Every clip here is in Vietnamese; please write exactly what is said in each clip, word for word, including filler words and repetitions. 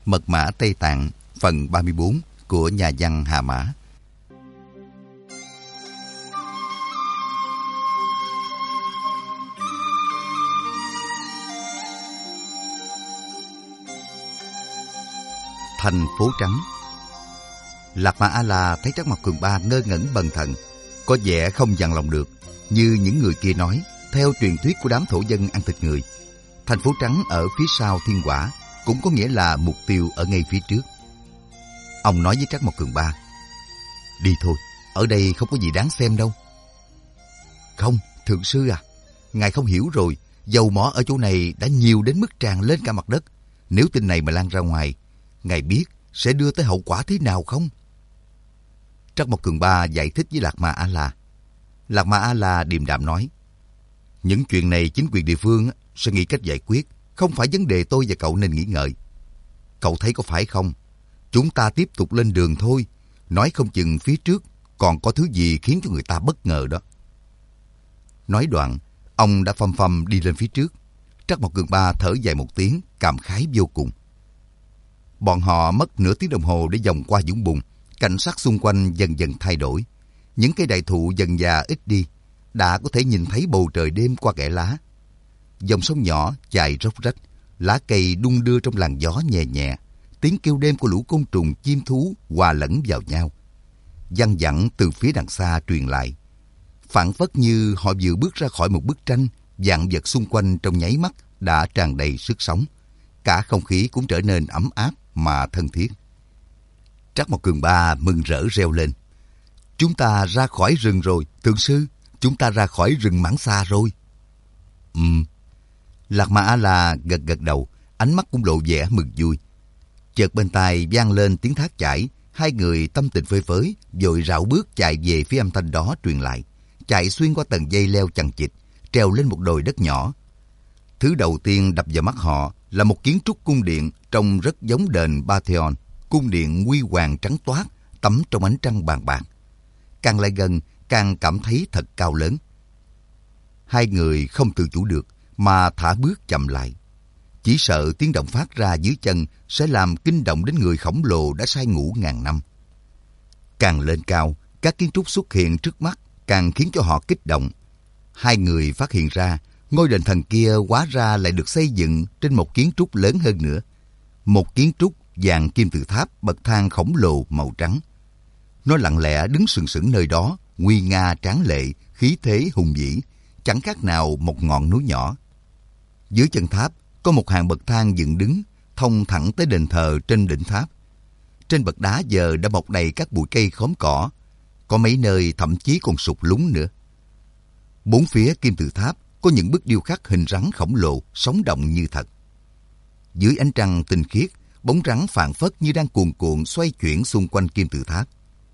Mật mã Tây Tạng phần ba mươi bốn của nhà văn Hà Mã. Thành phố trắng. Lạc Ma A-la thấy Trắc Mộc Cường Ba ngơ ngẩn bần thần, có vẻ không dằn lòng được. Như những người kia nói, theo truyền thuyết của đám thổ dân ăn thịt người, thành phố trắng ở phía sau thiên quả cũng có nghĩa là mục tiêu ở ngay phía trước. Ông nói với Trắc Mộc Cường Ba, đi thôi, ở đây không có gì đáng xem đâu. Không, thượng sư à, ngài không hiểu rồi, dầu mỏ ở chỗ này đã nhiều đến mức tràn lên cả mặt đất. Nếu tin này mà lan ra ngoài, ngài biết sẽ đưa tới hậu quả thế nào không? Trắc Mộc Cường Ba giải thích với Lạc Ma A-la. Lạc Ma A-la điềm đạm nói, những chuyện này chính quyền địa phương sẽ nghĩ cách giải quyết, không phải vấn đề tôi và cậu nên nghĩ ngợi. Cậu thấy có phải không? Chúng ta tiếp tục lên đường thôi, nói không chừng phía trước còn có thứ gì khiến cho người ta bất ngờ đó. Nói đoạn, ông đã phăm phăm đi lên phía trước. Trắc Mộc Cường Ba thở dài một tiếng, cảm khái vô cùng. Bọn họ mất nửa tiếng đồng hồ để vòng qua vũng bùn. Cảnh sắc xung quanh dần dần thay đổi. Những cây đại thụ dần già ít đi, đã có thể nhìn thấy bầu trời đêm qua kẽ lá. Dòng sông nhỏ chảy róc rách, lá cây đung đưa trong làn gió nhẹ nhẹ. Tiếng kêu đêm của lũ côn trùng chim thú hòa lẫn vào nhau. Văng vẳng từ phía đằng xa truyền lại. Phảng phất như họ vừa bước ra khỏi một bức tranh, vạn vật xung quanh trong nháy mắt đã tràn đầy sức sống. Cả không khí cũng trở nên ấm áp mà thân thiết. Trắc Mộc Cường Ba mừng rỡ reo lên. Chúng ta ra khỏi rừng rồi, thượng sư. Chúng ta ra khỏi rừng Mãng Xa rồi. Ừm. Lạc Ma A-la gật gật đầu, ánh mắt cũng lộ vẻ mừng vui. Chợt bên tai vang lên tiếng thác chảy. Hai người tâm tình phơi phới, vội rảo bước chạy về phía âm thanh đó truyền lại. Chạy xuyên qua tầng dây leo chằng chịt, trèo lên một đồi đất nhỏ. Thứ đầu tiên đập vào mắt họ là một kiến trúc cung điện trông rất giống đền Pantheon. Cung điện huy hoàng trắng toát, tắm trong ánh trăng bàn bạc. Càng lại gần, càng cảm thấy thật cao lớn. Hai người không tự chủ được mà thả bước chậm lại. Chỉ sợ tiếng động phát ra dưới chân sẽ làm kinh động đến người khổng lồ đã say ngủ ngàn năm. Càng lên cao, các kiến trúc xuất hiện trước mắt càng khiến cho họ kích động. Hai người phát hiện ra ngôi đền thần kia hóa ra lại được xây dựng trên một kiến trúc lớn hơn nữa. Một kiến trúc dạng kim tự tháp bậc thang khổng lồ màu trắng. Nó lặng lẽ đứng sừng sững nơi đó, nguy nga tráng lệ, khí thế hùng vĩ, chẳng khác nào một ngọn núi nhỏ. Dưới chân tháp có một hàng bậc thang dựng đứng, thông thẳng tới đền thờ trên đỉnh tháp. Trên bậc đá giờ đã mọc đầy các bụi cây khóm cỏ, có mấy nơi thậm chí còn sụt lún nữa. Bốn phía kim tự tháp có những bức điêu khắc hình rắn khổng lồ, sống động như thật. Dưới ánh trăng tinh khiết, bóng rắn phảng phất như đang cuồn cuộn xoay chuyển xung quanh kim tự tháp.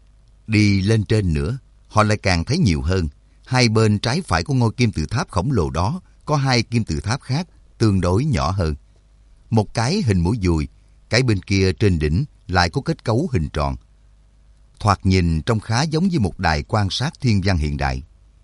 Đi lên trên nữa, họ lại càng thấy nhiều hơn. Hai bên trái phải của ngôi kim tự tháp khổng lồ đó có hai kim tự tháp khác tương đối nhỏ hơn. Một cái hình mũi dùi, cái bên kia trên đỉnh lại có kết cấu hình tròn. Thoạt nhìn trông khá giống như một đài quan sát thiên văn hiện đại.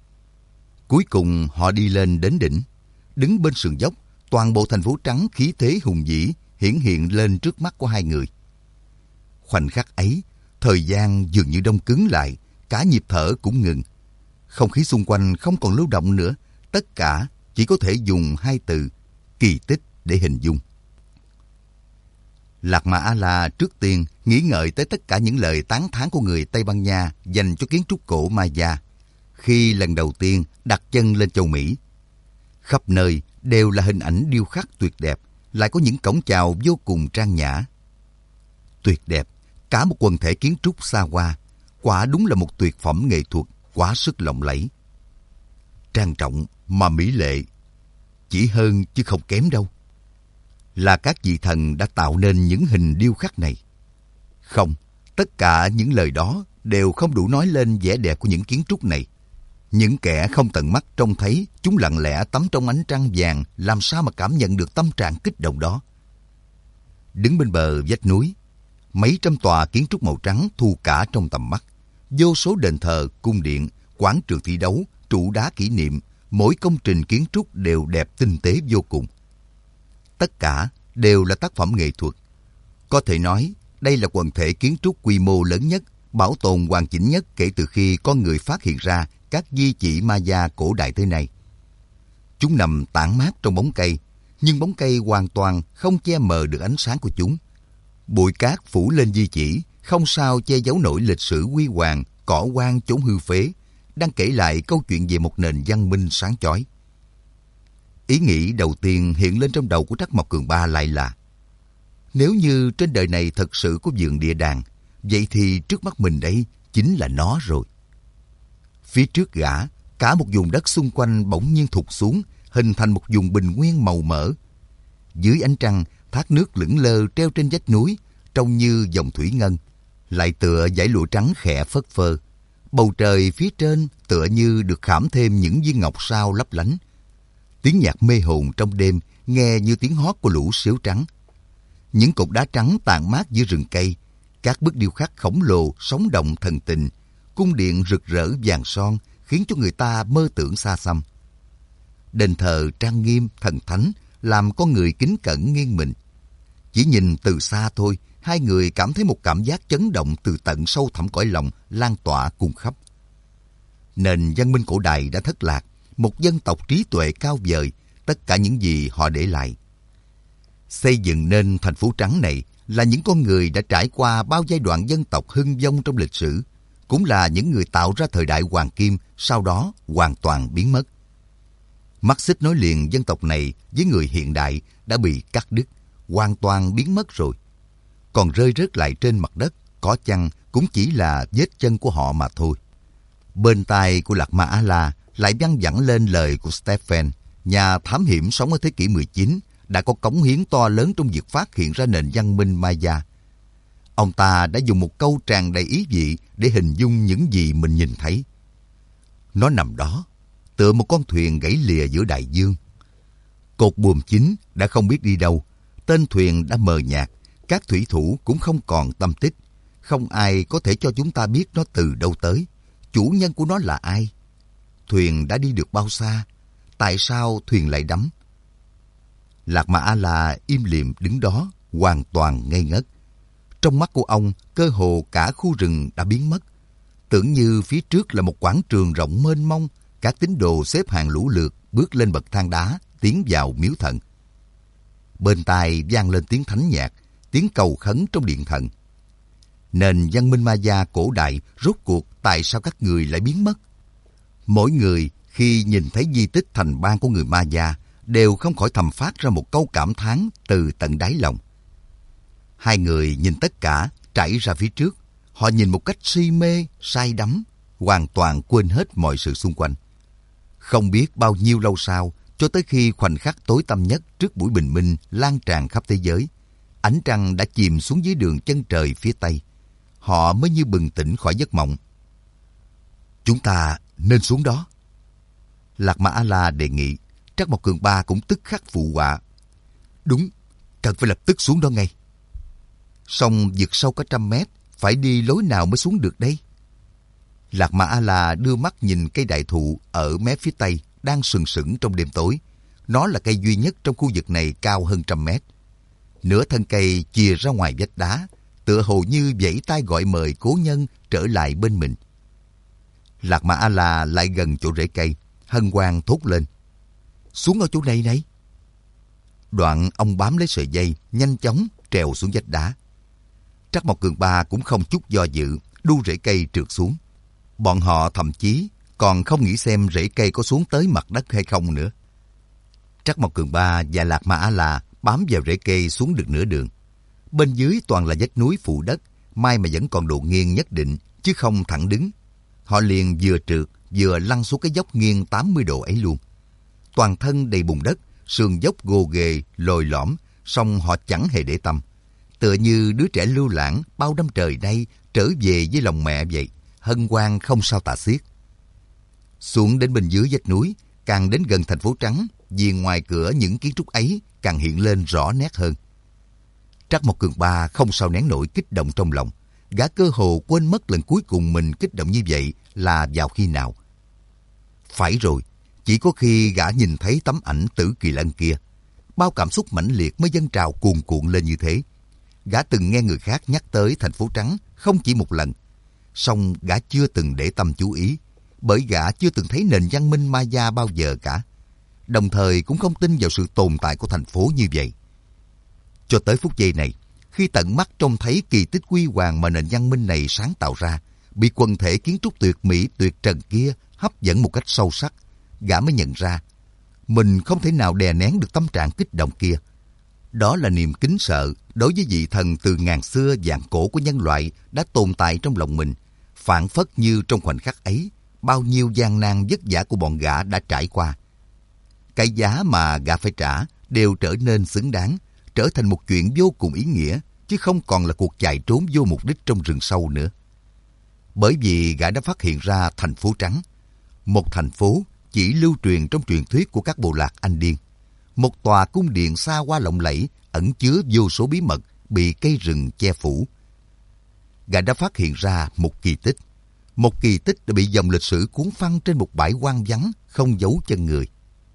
Cuối cùng họ đi lên đến đỉnh. Đứng bên sườn dốc, toàn bộ thành phố trắng khí thế hùng vĩ hiển hiện lên trước mắt của hai người. Khoảnh khắc ấy, thời gian dường như đông cứng lại, cả nhịp thở cũng ngừng. Không khí xung quanh không còn lưu động nữa, tất cả chỉ có thể dùng hai từ kỳ tích để hình dung. Lạc Ma A-la trước tiên nghĩ ngợi tới tất cả những lời tán thán của người Tây Ban Nha dành cho kiến trúc cổ Maya khi lần đầu tiên đặt chân lên châu Mỹ. Khắp nơi đều là hình ảnh điêu khắc tuyệt đẹp, lại có những cổng chào vô cùng trang nhã. Tuyệt đẹp, cả một quần thể kiến trúc xa hoa, quả đúng là một tuyệt phẩm nghệ thuật quá sức lộng lẫy. Trang trọng mà mỹ lệ, chỉ hơn chứ không kém đâu. Là các vị thần đã tạo nên những hình điêu khắc này. Không, tất cả những lời đó đều không đủ nói lên vẻ đẹp của những kiến trúc này. Những kẻ không tận mắt trông thấy chúng lặng lẽ tắm trong ánh trăng vàng, làm sao mà cảm nhận được tâm trạng kích động đó. Đứng bên bờ vách núi, mấy trăm tòa kiến trúc màu trắng thu cả trong tầm mắt. Vô số đền thờ, cung điện, quảng trường thi đấu, trụ đá kỷ niệm, mỗi công trình kiến trúc đều đẹp tinh tế vô cùng. Tất cả đều là tác phẩm nghệ thuật. Có thể nói, đây là quần thể kiến trúc quy mô lớn nhất, bảo tồn hoàn chỉnh nhất kể từ khi có người phát hiện ra các di chỉ Maya cổ đại tới nay. Chúng nằm tản mát trong bóng cây, nhưng bóng cây hoàn toàn không che mờ được ánh sáng của chúng. Bụi cát phủ lên di chỉ, không sao che giấu nổi lịch sử huy hoàng, cỏ hoang chốn hư phế, đang kể lại câu chuyện về một nền văn minh sáng chói. Ý nghĩ đầu tiên hiện lên trong đầu của Trắc Mộc Cường Ba lại là: nếu như trên đời này thật sự có vườn địa đàng, vậy thì trước mắt mình đây chính là nó rồi. Phía trước gã, cả một vùng đất xung quanh bỗng nhiên thụt xuống, hình thành một vùng bình nguyên màu mỡ. Dưới ánh trăng, thác nước lững lơ treo trên vách núi, trông như dòng thủy ngân, lại tựa dải lụa trắng khẽ phất phơ. Bầu trời phía trên tựa như được khảm thêm những viên ngọc sao lấp lánh. Tiếng nhạc mê hồn trong đêm nghe như tiếng hót của lũ sếu trắng. Những cột đá trắng tàn mát giữa rừng cây, các bức điêu khắc khổng lồ sống động thần tình, cung điện rực rỡ vàng son khiến cho người ta mơ tưởng xa xăm. Đền thờ trang nghiêm thần thánh làm con người kính cẩn nghiêng mình. Chỉ nhìn từ xa thôi, hai người cảm thấy một cảm giác chấn động từ tận sâu thẳm cõi lòng lan tỏa cùng khắp. Nền văn minh cổ đại đã thất lạc, một dân tộc trí tuệ cao vời, tất cả những gì họ để lại. Xây dựng nên thành phố trắng này là những con người đã trải qua bao giai đoạn dân tộc hưng vong trong lịch sử, cũng là những người tạo ra thời đại hoàng kim, sau đó hoàn toàn biến mất. Mắt xích nối liền dân tộc này với người hiện đại đã bị cắt đứt, hoàn toàn biến mất rồi. Còn rơi rớt lại trên mặt đất, có chăng cũng chỉ là vết chân của họ mà thôi. Bên tai của Lạc Ma A-la lại văng vẳng lên lời của Stephen, nhà thám hiểm sống ở thế kỷ mười chín, đã có cống hiến to lớn trong việc phát hiện ra nền văn minh Maya. Ông ta đã dùng một câu tràn đầy ý vị để hình dung những gì mình nhìn thấy. Nó nằm đó, tựa một con thuyền gãy lìa giữa đại dương. Cột buồm chính đã không biết đi đâu, tên thuyền đã mờ nhạt, các thủy thủ cũng không còn tâm tích. Không ai có thể cho chúng ta biết nó từ đâu tới, chủ nhân của nó là ai. Thuyền đã đi được bao xa? Tại sao thuyền lại đắm? Lạc Ma A-la im lìm đứng đó, hoàn toàn ngây ngất. Trong mắt của ông, cơ hồ cả khu rừng đã biến mất. Tưởng như phía trước là một quảng trường rộng mênh mông, các tín đồ xếp hàng lũ lượt bước lên bậc thang đá, tiến vào miếu thần. Bên tai vang lên tiếng thánh nhạc, tiếng cầu khấn trong điện thần. Nền văn minh Maya cổ đại rốt cuộc tại sao các người lại biến mất? Mỗi người khi nhìn thấy di tích thành bang của người Maya đều không khỏi thầm phát ra một câu cảm thán từ tận đáy lòng. Hai người nhìn tất cả trải ra phía trước. Họ nhìn một cách si mê, say đắm, hoàn toàn quên hết mọi sự xung quanh. Không biết bao nhiêu lâu sau, cho tới khi khoảnh khắc tối tăm nhất trước buổi bình minh lan tràn khắp thế giới, ánh trăng đã chìm xuống dưới đường chân trời phía tây, họ mới như bừng tỉnh khỏi giấc mộng. Chúng ta nên xuống đó. Lạc Ma A-la đề nghị. Trắc Mộc Cường Ba cũng tức khắc phụ họa. Đúng, cần phải lập tức xuống đó ngay. Song vượt sâu cả trăm mét, phải đi lối nào mới xuống được đây? Lạc Ma A-la đưa mắt nhìn cây đại thụ ở mé phía tây đang sừng sững trong đêm tối. Nó là cây duy nhất trong khu vực này cao hơn trăm mét. Nửa thân cây chìa ra ngoài vách đá, tựa hồ như vẫy tay gọi mời cố nhân trở lại bên mình. Lạc Ma A-la lại gần chỗ rễ cây, hân hoan thốt lên. Xuống ở chỗ này này. Đoạn ông bám lấy sợi dây, nhanh chóng trèo xuống vách đá. Trắc Mộc Cường Ba cũng không chút do dự, đu rễ cây trượt xuống. Bọn họ thậm chí còn không nghĩ xem rễ cây có xuống tới mặt đất hay không nữa. Trắc Mộc Cường Ba và Lạc Ma A-la bám vào rễ cây xuống được nửa đường. Bên dưới toàn là vách núi phủ đất, may mà vẫn còn độ nghiêng nhất định, chứ không thẳng đứng. Họ liền vừa trượt, vừa lăn xuống cái dốc nghiêng tám mươi độ ấy luôn. Toàn thân đầy bùn đất, sườn dốc gồ ghề, lồi lõm, song họ chẳng hề để tâm. Tựa như đứa trẻ lưu lãng bao năm trời nay trở về với lòng mẹ vậy, hân hoan không sao tả xiết. Xuống đến bên dưới vách núi, càng đến gần thành phố trắng, vì ngoài cửa những kiến trúc ấy càng hiện lên rõ nét hơn. Trắc Mộc Cường Ba không sao nén nổi kích động trong lòng. Gã cơ hồ quên mất lần cuối cùng mình kích động như vậy là vào khi nào. Phải rồi, chỉ có khi gã nhìn thấy tấm ảnh Tử Kỳ Lân kia, bao cảm xúc mãnh liệt mới dâng trào cuồn cuộn lên như thế. Gã từng nghe người khác nhắc tới thành phố trắng không chỉ một lần, song gã chưa từng để tâm chú ý, bởi gã chưa từng thấy nền văn minh Maya bao giờ cả, đồng thời cũng không tin vào sự tồn tại của thành phố như vậy. Cho tới phút giây này, khi tận mắt trông thấy kỳ tích huy hoàng mà nền văn minh này sáng tạo ra, bị quần thể kiến trúc tuyệt mỹ tuyệt trần kia hấp dẫn một cách sâu sắc, gã mới nhận ra mình không thể nào đè nén được tâm trạng kích động kia. Đó là niềm kính sợ đối với vị thần từ ngàn xưa vạn cổ của nhân loại đã tồn tại trong lòng mình, phảng phất như trong khoảnh khắc ấy, bao nhiêu gian nan vất vả của bọn gã đã trải qua. Cái giá mà gã phải trả đều trở nên xứng đáng, trở thành một chuyện vô cùng ý nghĩa, chứ không còn là cuộc chạy trốn vô mục đích trong rừng sâu nữa. Bởi vì gã đã phát hiện ra thành phố trắng, một thành phố chỉ lưu truyền trong truyền thuyết của các bộ lạc Anh Điên, một tòa cung điện xa hoa lộng lẫy ẩn chứa vô số bí mật bị cây rừng che phủ. Gã đã phát hiện ra một kỳ tích, một kỳ tích đã bị dòng lịch sử cuốn phăng trên một bãi hoang vắng không dấu chân người.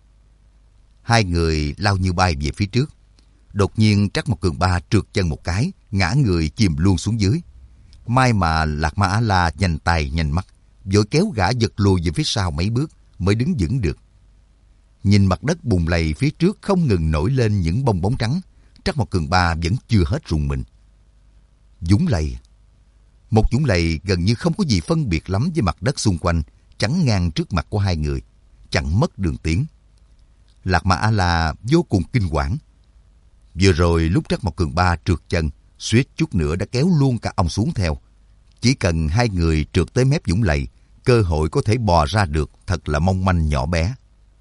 Hai người lao như bay về phía trước. Đột nhiên Trắc Mộc Cường Ba trượt chân một cái, ngã người chìm luôn xuống dưới. May mà Lạc Ma A-la nhanh tay nhanh mắt, vội kéo gã giật lùi về phía sau mấy bước mới đứng vững được. Nhìn mặt đất bùn lầy phía trước không ngừng nổi lên những bong bóng trắng, Trắc Mộc Cường Ba vẫn chưa hết rùng mình. Dũng lầy. Một dũng lầy gần như không có gì phân biệt lắm với mặt đất xung quanh, chắn ngang trước mặt của hai người, chẳng mất đường tiến. Lạc Ma A-la vô cùng kinh hoàng. Vừa rồi lúc Trắc Mộc Cường Ba trượt chân, suýt chút nữa đã kéo luôn cả ông xuống theo. Chỉ cần hai người trượt tới mép dũng lầy, cơ hội có thể bò ra được thật là mong manh nhỏ bé.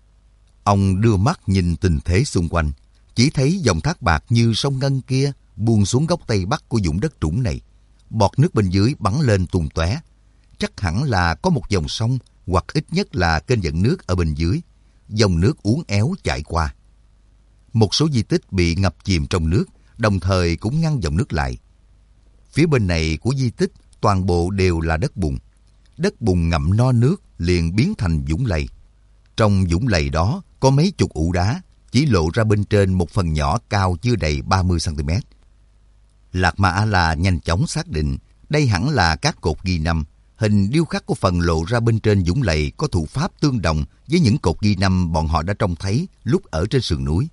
Ông đưa mắt nhìn tình thế xung quanh, chỉ thấy dòng thác bạc như sông Ngân kia buông xuống góc tây bắc của vũng đất trũng này. Bọt nước bên dưới bắn lên tung tóe. Chắc hẳn là có một dòng sông hoặc ít nhất là kênh dẫn nước ở bên dưới. Dòng nước uốn éo chạy qua. Một số di tích bị ngập chìm trong nước, đồng thời cũng ngăn dòng nước lại. Phía bên này của di tích toàn bộ đều là đất bùn. Đất bùn ngậm no nước liền biến thành vũng lầy. Trong vũng lầy đó có mấy chục ụ đá, chỉ lộ ra bên trên một phần nhỏ cao chưa đầy ba mươi xăng ti mét. Lạc Ma A-la nhanh chóng xác định đây hẳn là các cột ghi năm. Hình điêu khắc của phần lộ ra bên trên vũng lầy có thủ pháp tương đồng với những cột ghi năm bọn họ đã trông thấy lúc ở trên sườn núi.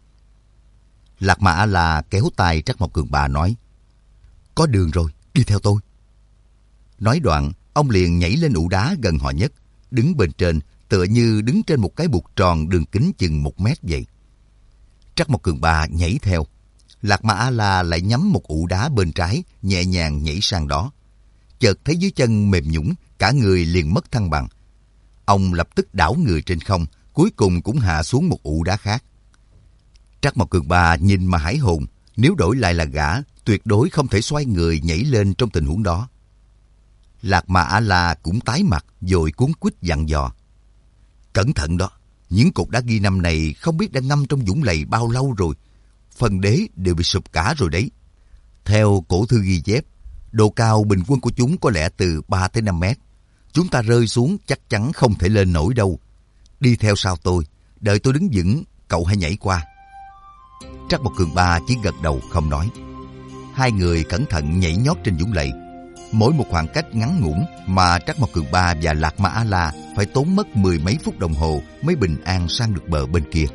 Lạc Ma A-la kéo tay Trắc Mộc Cường Ba nói: "Có đường rồi, đi theo tôi." Nói đoạn, ông liền nhảy lên ụ đá gần họ nhất, đứng bên trên tựa như đứng trên một cái bục tròn đường kính chừng một mét vậy. Trắc Mộc Cường Ba nhảy theo. Lạc Ma A-la lại nhắm một ụ đá bên trái, nhẹ nhàng nhảy sang đó. Chợt thấy dưới chân mềm nhũn, cả người liền mất thăng bằng. Ông lập tức đảo người trên không, cuối cùng cũng hạ xuống một ụ đá khác. Trắc Mộc Cường Ba nhìn mà hãi hồn, nếu đổi lại là gã, tuyệt đối không thể xoay người nhảy lên trong tình huống đó. Lạc Ma A-la cũng tái mặt, rồi cuống quýt dặn dò: "Cẩn thận đó, những cột đá ghi năm này không biết đã ngâm trong vũng lầy bao lâu rồi. Phần đế đều bị sụp cả rồi đấy. Theo cổ thư ghi chép, độ cao bình quân của chúng có lẽ từ ba tới năm mét. Chúng ta rơi xuống chắc chắn không thể lên nổi đâu. Đi theo sau tôi, đợi tôi đứng vững, cậu hãy nhảy qua." Trắc Mộc Cường Ba chỉ gật đầu không nói. Hai người cẩn thận nhảy nhót trên vũng lầy. Mỗi một khoảng cách ngắn ngủn mà Trắc Mộc Cường Ba và Lạc Ma A-la phải tốn mất mười mấy phút đồng hồ mới bình an sang được bờ bên kia.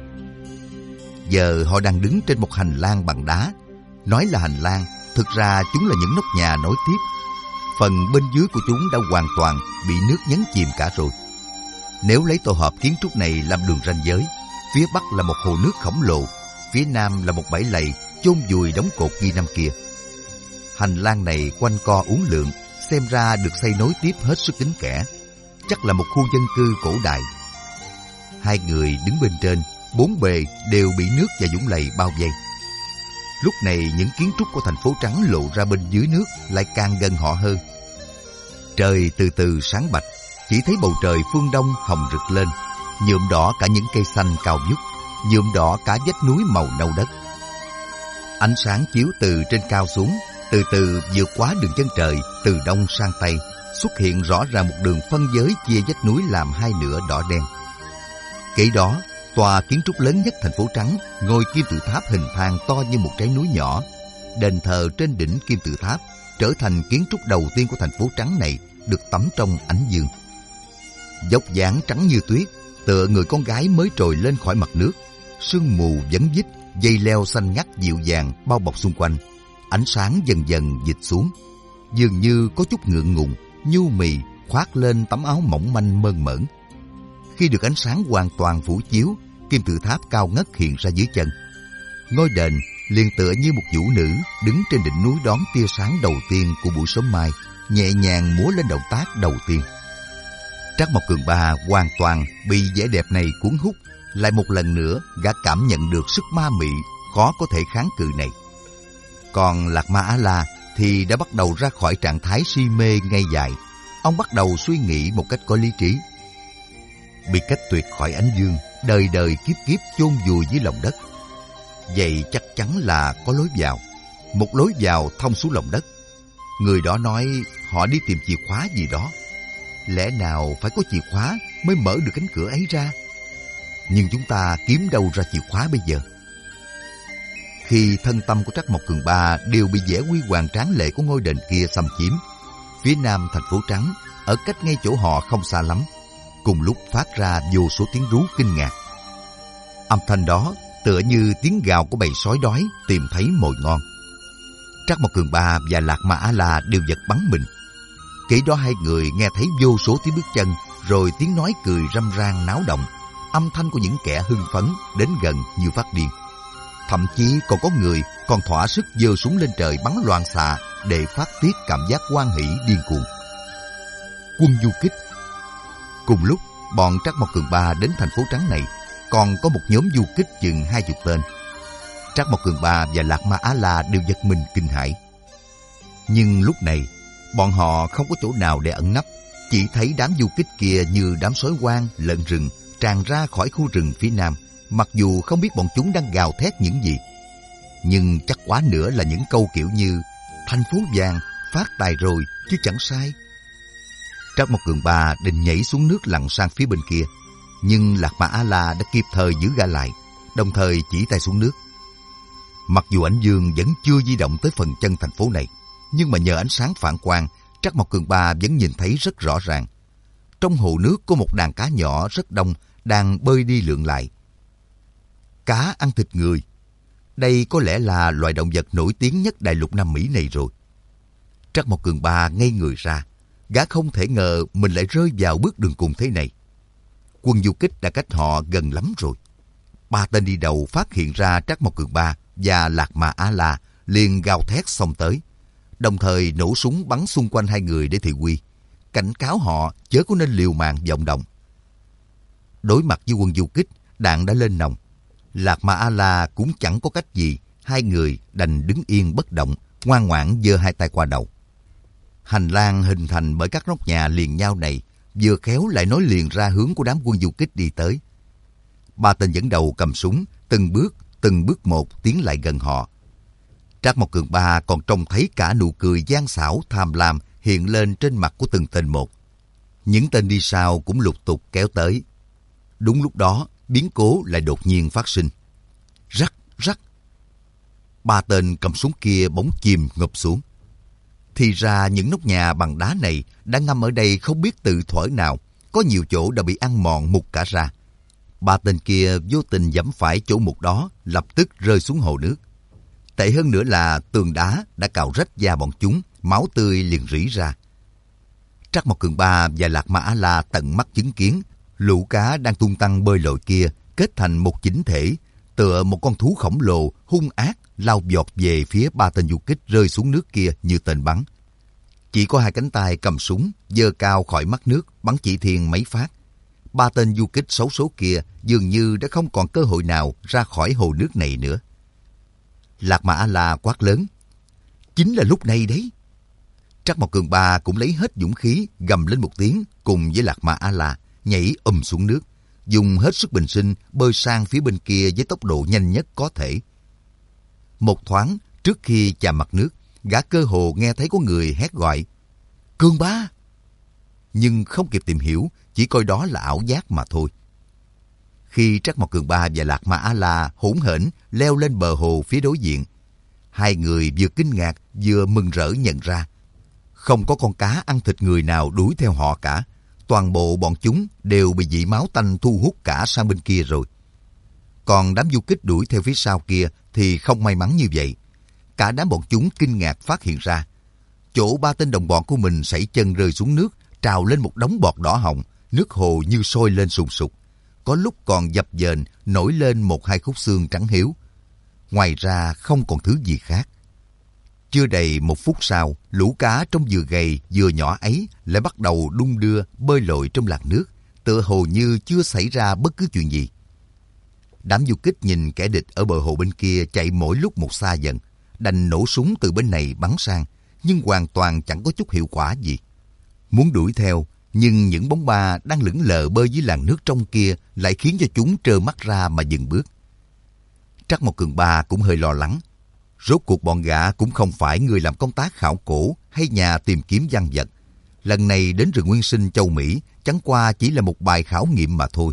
Giờ họ đang đứng trên một hành lang bằng đá. Nói là hành lang, thực ra chúng là những nóc nhà nối tiếp. Phần bên dưới của chúng đã hoàn toàn bị nước nhấn chìm cả rồi. Nếu lấy tổ hợp kiến trúc này làm đường ranh giới, phía bắc là một hồ nước khổng lồ, phía nam là một bãi lầy chôn vùi đống cột ghi năm kia. Hành lang này quanh co uốn lượn, xem ra được xây nối tiếp hết sức kín kẽ. Chắc là một khu dân cư cổ đại. Hai người đứng bên trên, bốn bề đều bị nước và vũng lầy bao vây. Lúc này những kiến trúc của thành phố trắng lộ ra bên dưới nước lại càng gần họ hơn. Trời từ từ sáng bạch, chỉ thấy bầu trời phương đông hồng rực lên, nhuộm đỏ cả những cây xanh cao vút, nhuộm đỏ cả vách núi màu nâu đất. Ánh sáng chiếu từ trên cao xuống, từ từ vượt qua đường chân trời, từ đông sang tây, xuất hiện rõ ràng một đường phân giới chia vách núi làm hai nửa đỏ đen. Kế đó, tòa kiến trúc lớn nhất thành phố trắng, ngôi kim tự tháp hình thang to như một trái núi nhỏ, đền thờ trên đỉnh Kim Tự Tháp trở thành kiến trúc đầu tiên của thành phố trắng này được tắm trong ánh dương. Dốc dáng trắng như tuyết, tựa người con gái mới trồi lên khỏi mặt nước. Sương mù vấn vít, dây leo xanh ngắt dịu dàng bao bọc xung quanh. Ánh sáng dần dần dịch xuống, dường như có chút ngượng ngùng, nhu mì khoác lên tấm áo mỏng manh mơn mởn. Khi được ánh sáng hoàn toàn phủ chiếu, Kim Tự Tháp cao ngất hiện ra dưới chân. Ngôi đền liền tựa như một vũ nữ đứng trên đỉnh núi đón tia sáng đầu tiên của buổi sớm mai, nhẹ nhàng múa lên động tác đầu tiên. Trác Mộc Cường Ba hoàn toàn bị vẻ đẹp này cuốn hút, lại một lần nữa gã cảm nhận được sức ma mị khó có thể kháng cự này. Còn Lạc Ma A-la thì đã bắt đầu ra khỏi trạng thái si mê ngây dại. Ông bắt đầu suy nghĩ một cách có lý trí. Bị cách tuyệt khỏi ánh dương, đời đời kiếp kiếp chôn vùi dưới lòng đất. Vậy chắc chắn là có lối vào, một lối vào thông xuống lòng đất. Người đó nói họ đi tìm chìa khóa gì đó. Lẽ nào phải có chìa khóa mới mở được cánh cửa ấy ra? Nhưng chúng ta kiếm đâu ra chìa khóa bây giờ? Khi thân tâm của Trác Mộc Cường Ba đều bị vẻ huy hoàng tráng lệ của ngôi đền kia xâm chiếm, phía nam thành phố trắng, ở cách ngay chỗ họ không xa lắm, cùng lúc phát ra vô số tiếng rú kinh ngạc. Âm thanh đó tựa như tiếng gào của bầy sói đói tìm thấy mồi ngon. Trác Mộc Cường Ba và Lạc Ma A-la đều giật bắn mình. Kế đó hai người nghe thấy vô số tiếng bước chân, rồi tiếng nói cười râm ran náo động, âm thanh của những kẻ hưng phấn đến gần như phát điên. Thậm chí còn có người còn thỏa sức giơ súng lên trời bắn loạn xạ để phát tiết cảm giác hoan hỉ điên cuồng. Quân du kích. Cùng lúc bọn Trác Mộc Cường Ba đến thành phố trắng này, còn có một nhóm du kích chừng hai chục tên. Trác Mộc Cường Ba và Lạc Ma A-la đều giật mình kinh hãi. Nhưng lúc này bọn họ không có chỗ nào để ẩn nấp, chỉ thấy đám du kích kia như đám sói hoang lợn rừng tràn ra khỏi khu rừng phía nam, mặc dù không biết bọn chúng đang gào thét những gì. Nhưng chắc quá nữa là những câu kiểu như thành phố vàng, phát tài rồi, chứ chẳng sai. Trác Mộc Cường Ba định nhảy xuống nước lặn sang phía bên kia, nhưng Lạc Ma A-la đã kịp thời giữ gã lại, đồng thời chỉ tay xuống nước. Mặc dù ánh dương vẫn chưa di động tới phần chân thành phố này, nhưng mà nhờ ánh sáng phản quang, Trác Mộc Cường Ba vẫn nhìn thấy rất rõ ràng. Trong hồ nước có một đàn cá nhỏ rất đông đang bơi đi lượn lại. Cá ăn thịt người. Đây có lẽ là loài động vật nổi tiếng nhất đại lục Nam Mỹ này rồi. Trác Mộc Cường Ba ngây người ra. Gã không thể ngờ mình lại rơi vào bước đường cùng thế này. Quân du kích đã cách họ gần lắm rồi. Ba tên đi đầu phát hiện ra Trác Mộc Cường Ba và Lạc Ma A-la liền gào thét xông tới, đồng thời nổ súng bắn xung quanh hai người để thị uy, cảnh cáo họ chớ có nên liều mạng vọng động. Đối mặt với quân du kích, đạn đã lên nòng. Lạc Ma A-la cũng chẳng có cách gì, hai người đành đứng yên bất động, ngoan ngoãn giơ hai tay qua đầu. Hành lang hình thành bởi các nóc nhà liền nhau này vừa khéo lại nối liền ra hướng của đám quân du kích đi tới. Ba tên dẫn đầu cầm súng, từng bước, từng bước một tiến lại gần họ. Trác Mộc Cường Ba còn trông thấy cả nụ cười gian xảo tham lam hiện lên trên mặt của từng tên một. Những tên đi sau cũng lục tục kéo tới. Đúng lúc đó, biến cố lại đột nhiên phát sinh. Rắc, rắc. Ba tên cầm súng kia bỗng chìm ngập xuống. Thì ra những nóc nhà bằng đá này đã ngâm ở đây không biết từ thuở nào, có nhiều chỗ đã bị ăn mòn mục cả ra. Ba tên kia vô tình giẫm phải chỗ mục đó, lập tức rơi xuống hồ nước. Tệ hơn nữa là tường đá đã cào rách da bọn chúng, máu tươi liền rỉ ra. Trác Mộc Cường Ba và Lạc Ma A-la tận mắt chứng kiến lũ cá đang tung tăng bơi lội kia kết thành một chỉnh thể, tựa một con thú khổng lồ hung ác lao vọt về phía ba tên du kích rơi xuống nước kia như tên bắn. Chỉ có hai cánh tay cầm súng giơ cao khỏi mắt nước bắn chỉ thiên mấy phát. Ba tên du kích xấu số kia dường như đã không còn cơ hội nào ra khỏi hồ nước này nữa. Lạc Ma A-la quát lớn: chính là lúc này đấy! Trác Mộc Cường Ba cũng lấy hết dũng khí gầm lên một tiếng cùng với Lạc Ma A-la, nhảy ùm xuống nước, dùng hết sức bình sinh bơi sang phía bên kia với tốc độ nhanh nhất có thể. Một thoáng trước khi chạm mặt nước, gã cơ hồ nghe thấy có người hét gọi: Cường Ba! Nhưng không kịp tìm hiểu, chỉ coi đó là ảo giác mà thôi. Khi Trác Mộc Cường Ba và Lạc Ma A-la hỗn hển leo lên bờ hồ phía đối diện, Hai người vừa kinh ngạc vừa mừng rỡ nhận ra. Không có con cá ăn thịt người nào đuổi theo họ cả. Toàn bộ bọn chúng đều bị dị máu tanh thu hút cả sang bên kia rồi. Còn đám du kích đuổi theo phía sau kia thì không may mắn như vậy. Cả đám bọn chúng kinh ngạc phát hiện ra. Chỗ ba tên đồng bọn của mình sẩy chân rơi xuống nước, trào lên một đống bọt đỏ hồng, nước hồ như sôi lên sùng sục. Có lúc còn dập dềnh nổi lên một hai khúc xương trắng hiếu. Ngoài ra không còn thứ gì khác. Chưa đầy một phút sau, lũ cá trong vừa gầy vừa nhỏ ấy lại bắt đầu đung đưa bơi lội trong làn nước, tựa hồ như chưa xảy ra bất cứ chuyện gì. Đám du kích nhìn kẻ địch ở bờ hồ bên kia chạy mỗi lúc một xa dần, đành nổ súng từ bên này bắn sang, nhưng hoàn toàn chẳng có chút hiệu quả gì. Muốn đuổi theo, nhưng những bóng ma đang lững lờ bơi dưới làn nước trong kia lại khiến cho chúng trơ mắt ra mà dừng bước. Trắc Mộc Cường Ba cũng hơi lo lắng. Rốt cuộc bọn gã cũng không phải người làm công tác khảo cổ hay nhà tìm kiếm văn vật. Lần này đến rừng Nguyên Sinh châu Mỹ chẳng qua chỉ là một bài khảo nghiệm mà thôi.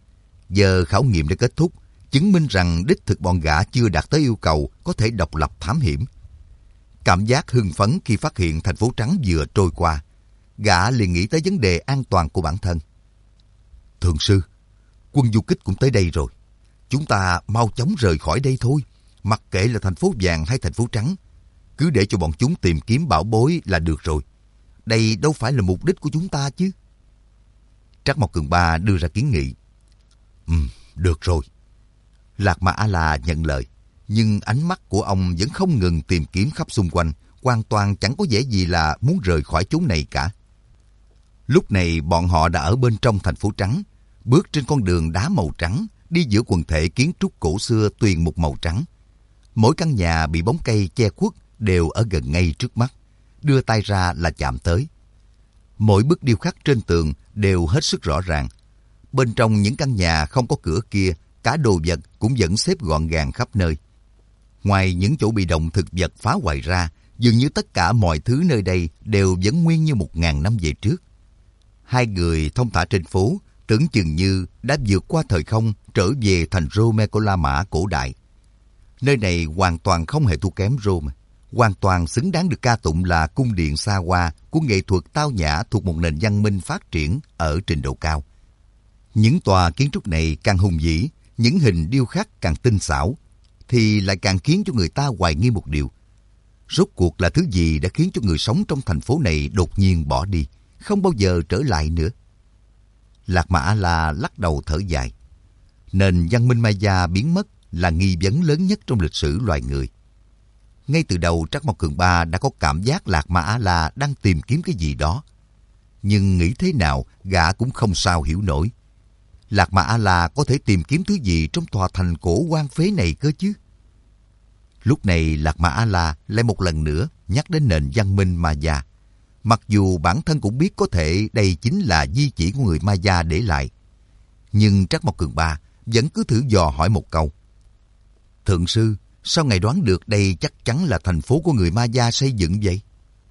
Giờ khảo nghiệm đã kết thúc, chứng minh rằng đích thực bọn gã chưa đạt tới yêu cầu có thể độc lập thám hiểm. Cảm giác hưng phấn khi phát hiện thành phố trắng vừa trôi qua, gã liền nghĩ tới vấn đề an toàn của bản thân. Thượng sư, quân du kích cũng tới đây rồi. Chúng ta mau chóng rời khỏi đây thôi. Mặc kệ là thành phố vàng hay thành phố trắng, cứ để cho bọn chúng tìm kiếm bảo bối là được rồi. Đây đâu phải là mục đích của chúng ta chứ. Trắc Mộc Cường Ba đưa ra kiến nghị. Ừ, được rồi. Lạc Ma A-la nhận lời, nhưng ánh mắt của ông vẫn không ngừng tìm kiếm khắp xung quanh, hoàn toàn chẳng có vẻ gì là muốn rời khỏi chốn này cả. Lúc này bọn họ đã ở bên trong thành phố trắng, bước trên con đường đá màu trắng, đi giữa quần thể kiến trúc cổ xưa tuyền một màu trắng. Mỗi căn nhà bị bóng cây che khuất đều ở gần ngay trước mắt, đưa tay ra là chạm tới. Mỗi bức điêu khắc trên tường đều hết sức rõ ràng. Bên trong những căn nhà không có cửa kia, cả đồ vật cũng vẫn xếp gọn gàng khắp nơi. Ngoài những chỗ bị động thực vật phá hoại ra, dường như tất cả mọi thứ nơi đây đều vẫn nguyên như một ngàn năm về trước. Hai người thông thả trên phố, tưởng chừng như đã vượt qua thời không trở về thành Rome của La Mã cổ đại. Nơi này hoàn toàn không hề thua kém Rome, hoàn toàn xứng đáng được ca tụng là cung điện xa hoa của nghệ thuật tao nhã thuộc một nền văn minh phát triển ở trình độ cao. Những tòa kiến trúc này càng hùng vĩ, những hình điêu khắc càng tinh xảo, thì lại càng khiến cho người ta hoài nghi một điều. Rốt cuộc là thứ gì đã khiến cho người sống trong thành phố này đột nhiên bỏ đi, không bao giờ trở lại nữa? Lạc Ma A-la lắc đầu thở dài. Nền văn minh Maya biến mất là nghi vấn lớn nhất trong lịch sử loài người. Ngay từ đầu Trắc Mộc Cường Ba đã có cảm giác Lạc Ma A-la đang tìm kiếm cái gì đó. Nhưng nghĩ thế nào gã cũng không sao hiểu nổi. Lạc Ma A-la có thể tìm kiếm thứ gì trong tòa thành cổ hoang phế này cơ chứ? Lúc này Lạc Ma A-la lại một lần nữa nhắc đến nền văn minh Maya. Mặc dù bản thân cũng biết có thể đây chính là di chỉ của người Maya để lại. Nhưng Trắc Mộc Cường Ba vẫn cứ thử dò hỏi một câu. Thượng sư, sao ngài đoán được đây chắc chắn là thành phố của người Maya xây dựng vậy?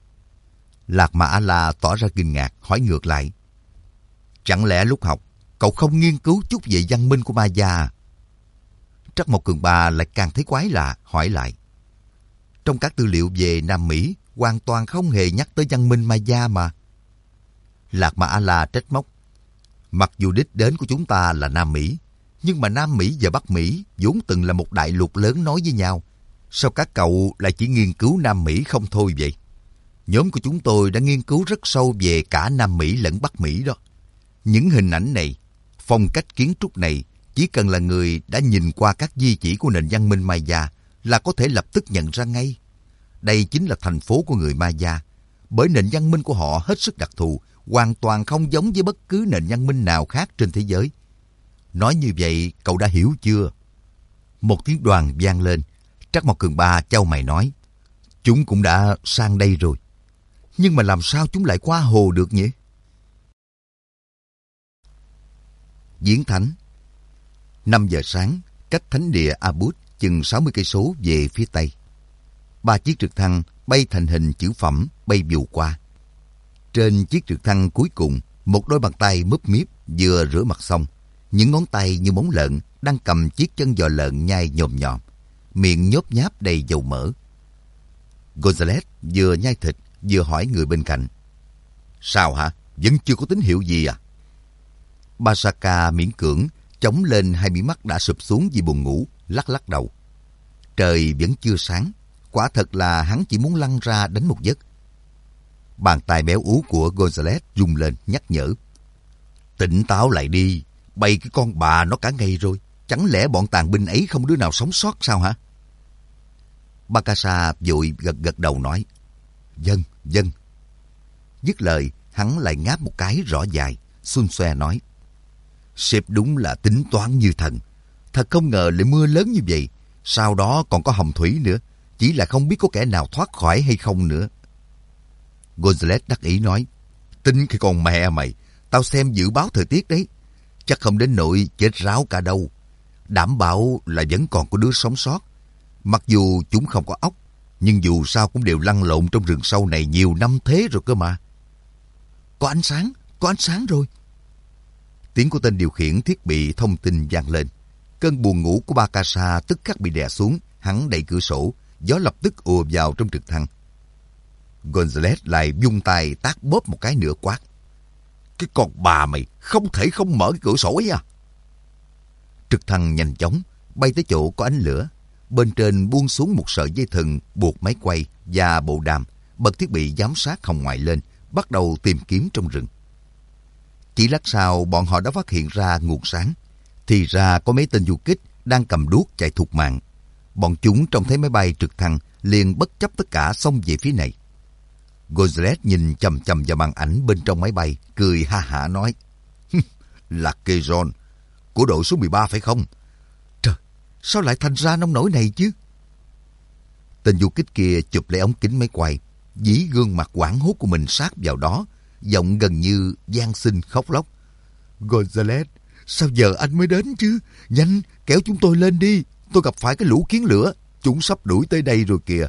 Lạc Ma A-la tỏ ra kinh ngạc, hỏi ngược lại. Chẳng lẽ lúc học, cậu không nghiên cứu chút về văn minh của Maya à? Trắc Mộc Cường Ba lại càng thấy quái lạ, hỏi lại. Trong các tư liệu về Nam Mỹ, hoàn toàn không hề nhắc tới văn minh Maya mà. Lạc Ma A-la trách móc. Mặc dù đích đến của chúng ta là Nam Mỹ, nhưng mà Nam Mỹ và Bắc Mỹ vốn từng là một đại lục lớn nối với nhau. Sao các cậu lại chỉ nghiên cứu Nam Mỹ không thôi vậy? Nhóm của chúng tôi đã nghiên cứu rất sâu về cả Nam Mỹ lẫn Bắc Mỹ đó. Những hình ảnh này, phong cách kiến trúc này, chỉ cần là người đã nhìn qua các di chỉ của nền văn minh Maya là có thể lập tức nhận ra ngay. Đây chính là thành phố của người Maya, bởi nền văn minh của họ hết sức đặc thù, hoàn toàn không giống với bất cứ nền văn minh nào khác trên thế giới. Nói như vậy, cậu đã hiểu chưa? Một tiếng đoàn vang lên. Trắc Mộc Cường Ba chau mày nói. Chúng cũng đã sang đây rồi. Nhưng mà làm sao chúng lại qua hồ được nhỉ? Viếng thánh. Năm giờ sáng, cách thánh địa Abud chừng sáu mươi cây số về phía tây. Ba chiếc trực thăng bay thành hình chữ phẩm bay vù qua. Trên chiếc trực thăng cuối cùng, một đôi bàn tay múp míp vừa rửa mặt xong. Những ngón tay như móng lợn đang cầm chiếc chân giò lợn nhai nhồm nhòm, miệng nhốp nháp đầy dầu mỡ. Gonzales vừa nhai thịt vừa hỏi người bên cạnh. Sao hả? Vẫn chưa có tín hiệu gì à? Basaka miễn cưỡng chống lên hai mí mắt đã sụp xuống vì buồn ngủ, lắc lắc đầu. Trời vẫn chưa sáng, quả thật là hắn chỉ muốn lăn ra đánh một giấc. Bàn tay béo ú của Gonzales rung lên nhắc nhở. Tỉnh táo lại đi, bày cái con bà nó cả ngày rồi. Chẳng lẽ bọn tàn binh ấy không đứa nào sống sót sao hả? Bakasa vội gật gật đầu nói. Vâng, vâng. Dứt lời, hắn lại ngáp một cái rõ dài, xun xoe nói. Sếp đúng là tính toán như thần. Thật không ngờ lại mưa lớn như vậy. Sau đó còn có hồng thủy nữa. Chỉ là không biết có kẻ nào thoát khỏi hay không nữa. Gonzales đắc ý nói. Tính cái con mẹ mày. Tao xem dự báo thời tiết đấy. Chắc không đến nỗi chết ráo cả đâu. Đảm bảo là vẫn còn có đứa sống sót. Mặc dù chúng không có óc, nhưng dù sao cũng đều lăn lộn trong rừng sâu này nhiều năm thế rồi cơ mà. Có ánh sáng, có ánh sáng rồi. Tiếng của tên điều khiển thiết bị thông tin vang lên. Cơn buồn ngủ của Bakasa tức khắc bị đè xuống. Hắn đẩy cửa sổ, gió lập tức ùa vào trong trực thăng. Gonzales lại vung tay tát bóp một cái nữa quát. Cái con bà mày không thể không mở cái cửa sổ ấy à? Trực thăng nhanh chóng bay tới chỗ có ánh lửa. Bên trên buông xuống một sợi dây thừng buộc máy quay và bộ đàm, bật thiết bị giám sát hồng ngoại lên, bắt đầu tìm kiếm trong rừng. Chỉ lát sau, bọn họ đã phát hiện ra nguồn sáng. Thì ra có mấy tên du kích đang cầm đuốc chạy thục mạng. Bọn chúng trông thấy máy bay trực thăng liền bất chấp tất cả xông về phía này. Gonzales nhìn chằm chằm vào màn ảnh bên trong máy bay, cười ha hả nói. Là Quezon, của đội số mười ba phải không? Trời, sao lại thành ra nông nổi này chứ? Tên du kích kia chụp lấy ống kính máy quay, dí gương mặt hoảng hốt của mình sát vào đó, giọng gần như van xin khóc lóc. Gonzales, sao giờ anh mới đến chứ? Nhanh, kéo chúng tôi lên đi. Tôi gặp phải cái lũ kiến lửa. Chúng sắp đuổi tới đây rồi kìa.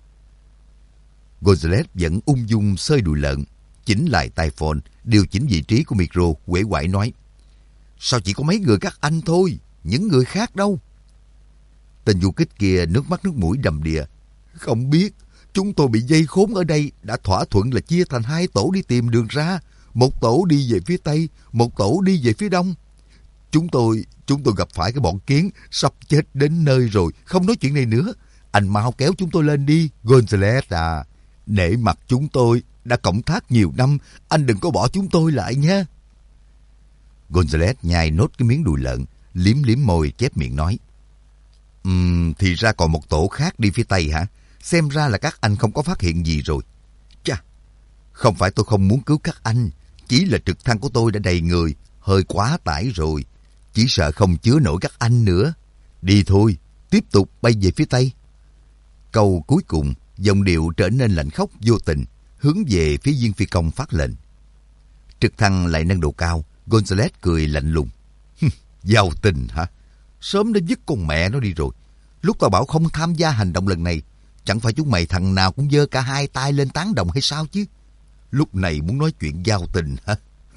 Gonzales vẫn ung dung xơi đùi lợn, chỉnh lại tai phone, điều chỉnh vị trí của micro, uể oải nói. Sao chỉ có mấy người các anh thôi? Những người khác đâu? Tên du kích kia nước mắt nước mũi đầm đìa. Không biết, chúng tôi bị dây khốn ở đây, đã thỏa thuận là chia thành hai tổ đi tìm đường ra. Một tổ đi về phía Tây, một tổ đi về phía Đông. Chúng tôi, chúng tôi gặp phải cái bọn kiến, sắp chết đến nơi rồi, không nói chuyện này nữa. Anh mau kéo chúng tôi lên đi, Gonzales à. Nể mặt chúng tôi, đã cộng tác nhiều năm, anh đừng có bỏ chúng tôi lại nha. Gonzales nhai nốt cái miếng đùi lợn, liếm liếm môi chép miệng nói. Ừm, thì ra còn một tổ khác đi phía Tây hả? Xem ra là các anh không có phát hiện gì rồi. Chà, không phải tôi không muốn cứu các anh, chỉ là trực thăng của tôi đã đầy người, hơi quá tải rồi. Chỉ sợ không chứa nổi các anh nữa. Đi thôi, tiếp tục bay về phía Tây. Câu cuối cùng, giọng điệu trở nên lạnh khóc vô tình, hướng về phía viên phi công phát lệnh. Trực thăng lại nâng độ cao, Gonzales cười lạnh lùng. Giao tình hả? Sớm đã dứt con mẹ nó đi rồi. Lúc tao bảo không tham gia hành động lần này, chẳng phải chúng mày thằng nào cũng giơ cả hai tay lên tán đồng hay sao chứ? Lúc này muốn nói chuyện giao tình hả?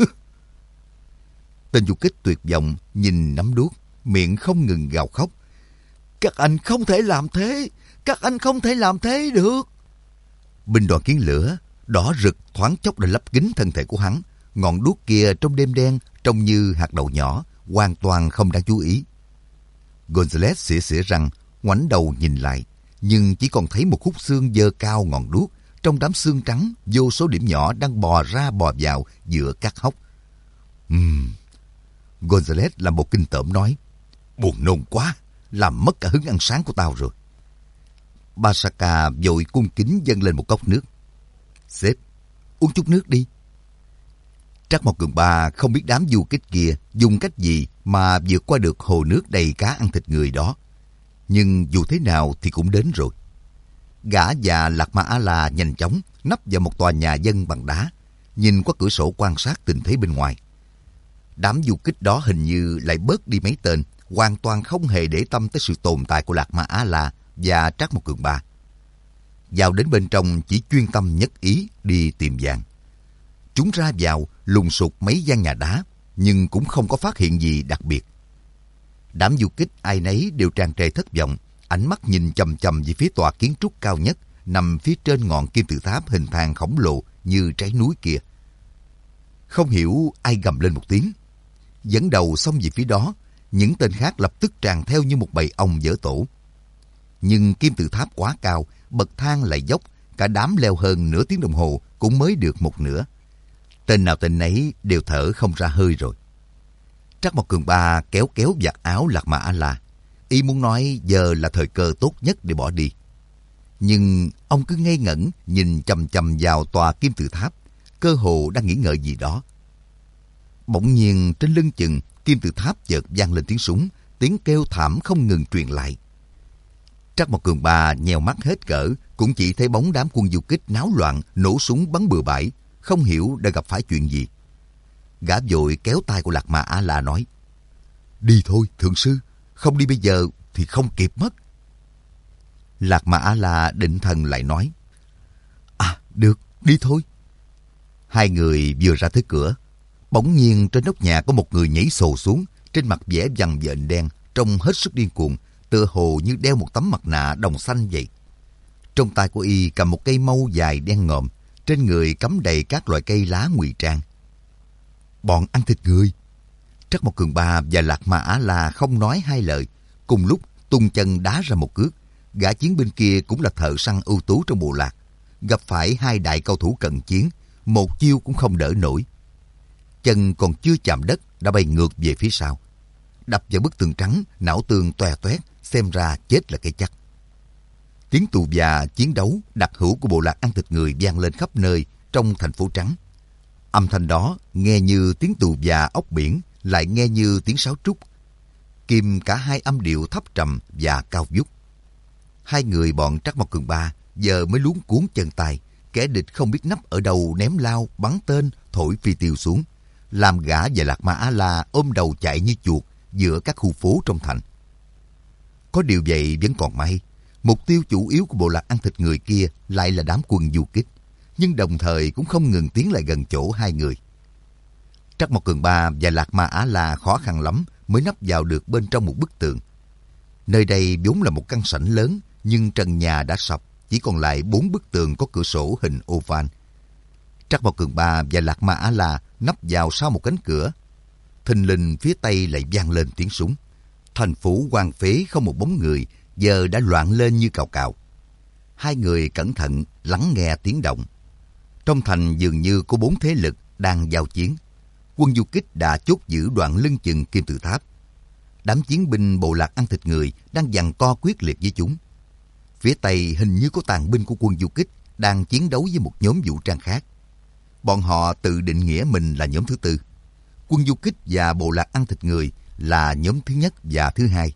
Tên du kích tuyệt vọng nhìn nắm đuốc, miệng không ngừng gào khóc. Các anh không thể làm thế, các anh không thể làm thế được. Binh đoàn kiến lửa, đỏ rực thoáng chốc đã lấp kín thân thể của hắn. Ngọn đuốc kia trong đêm đen trông như hạt đậu nhỏ, hoàn toàn không đáng chú ý. Gonzales xỉa xỉa răng, ngoảnh đầu nhìn lại, nhưng chỉ còn thấy một khúc xương dơ cao ngọn đuốc. Trong đám xương trắng, vô số điểm nhỏ đang bò ra bò vào giữa các hốc. Ừm... Gonzales làm một kinh tởm nói. Buồn nôn quá, làm mất cả hứng ăn sáng của tao rồi. Basaka vội cung kính dâng lên một cốc nước. Sếp, uống chút nước đi. Trắc Mộc Cường Ba không biết đám du kích kia dùng cách gì mà vượt qua được hồ nước đầy cá ăn thịt người đó. Nhưng dù thế nào thì cũng đến rồi. Gã và Lạc Ma A-la nhanh chóng nấp vào một tòa nhà dân bằng đá, nhìn qua cửa sổ quan sát tình thế bên ngoài. Đám du kích đó hình như lại bớt đi mấy tên, hoàn toàn không hề để tâm tới sự tồn tại của Lạc Ma A-la và Trắc Mộc Cường Ba. Vào đến bên trong chỉ chuyên tâm nhất ý đi tìm vàng. Chúng ra vào lùng sục mấy gian nhà đá, nhưng cũng không có phát hiện gì đặc biệt. Đám du kích ai nấy đều tràn trề thất vọng, ánh mắt nhìn chằm chằm về phía tòa kiến trúc cao nhất, nằm phía trên ngọn kim tự tháp hình thang khổng lồ như trái núi kia. Không hiểu ai gầm lên một tiếng. Dẫn đầu xông về phía đó, những tên khác lập tức tràn theo như một bầy ong dở tổ. Nhưng kim tự tháp quá cao, bậc thang lại dốc, cả đám leo hơn nửa tiếng đồng hồ cũng mới được một nửa. Tên nào tên nấy đều thở không ra hơi rồi. Trắc Mộc Cường Ba kéo kéo vạt áo Lạc Ma A-la, ý muốn nói giờ là thời cơ tốt nhất để bỏ đi. Nhưng ông cứ ngây ngẩn nhìn chằm chằm vào tòa kim tự tháp, cơ hồ đang nghĩ ngợi gì đó. Bỗng nhiên trên lưng chừng kim tự tháp chợt vang lên tiếng súng, tiếng kêu thảm không ngừng truyền lại. Trắc Mộc Cường Ba nhèo mắt hết cỡ, cũng chỉ thấy bóng đám quân du kích náo loạn, nổ súng bắn bừa bãi, không hiểu đã gặp phải chuyện gì. Gã vội kéo tay của Lạc Ma A-la nói: "Đi thôi, thượng sư, không đi bây giờ thì không kịp mất." Lạc Ma A-la định thần lại nói: "À, được, đi thôi." Hai người vừa ra tới cửa, bỗng nhiên trên nóc nhà có một người nhảy sồ xuống, trên mặt vẻ vằn vện đen, trông hết sức điên cuồng, tựa hồ như đeo một tấm mặt nạ đồng xanh vậy. Trong tay của y cầm một cây mâu dài đen ngòm, trên người cắm đầy các loại cây lá ngụy trang. Bọn ăn thịt người. Trắc Mộc Cường Ba và Lạc Ma A-la không nói hai lời, cùng lúc tung chân đá ra một cước. Gã chiến binh kia cũng là thợ săn ưu tú trong bộ lạc, gặp phải hai đại cao thủ cận chiến, một chiêu cũng không đỡ nổi. Chân còn chưa chạm đất đã bay ngược về phía sau, đập vào bức tường trắng, não tường toe toét, xem ra chết là cái chắc. Tiếng tù và chiến đấu đặc hữu của bộ lạc ăn thịt người vang lên khắp nơi trong thành phố trắng. Âm thanh đó nghe như tiếng tù và ốc biển, lại nghe như tiếng sáo trúc, kìm cả hai âm điệu thấp trầm và cao vút. Hai người bọn Trắc Mộc Cường Ba giờ mới luống cuống chân tay, kẻ địch không biết nấp ở đâu ném lao, bắn tên, thổi phi tiêu xuống, làm gã và Lạc Ma A-la ôm đầu chạy như chuột giữa các khu phố trong thành. Có điều vậy vẫn còn may, mục tiêu chủ yếu của bộ lạc ăn thịt người kia lại là đám quân du kích, nhưng đồng thời cũng không ngừng tiến lại gần chỗ hai người. Trắc Mộc Cường Ba và Lạc Ma A-la khó khăn lắm mới nấp vào được bên trong một bức tường. Nơi đây vốn là một căn sảnh lớn, nhưng trần nhà đã sập, chỉ còn lại bốn bức tường có cửa sổ hình oval. Trắc Mộc Cường Ba và Lạc Ma A-la nấp vào sau một cánh cửa. Thình lình phía tây lại vang lên tiếng súng. Thành phố hoang phế không một bóng người, giờ đã loạn lên như cào cào. Hai người cẩn thận lắng nghe tiếng động. Trong thành dường như có bốn thế lực đang giao chiến. Quân du kích đã chốt giữ đoạn lưng chừng kim tự tháp. Đám chiến binh bộ lạc ăn thịt người đang giằng co quyết liệt với chúng. Phía tây hình như có tàn binh của quân du kích đang chiến đấu với một nhóm vũ trang khác. Bọn họ tự định nghĩa mình là nhóm thứ tư. Quân du kích và bộ lạc ăn thịt người là nhóm thứ nhất và thứ hai.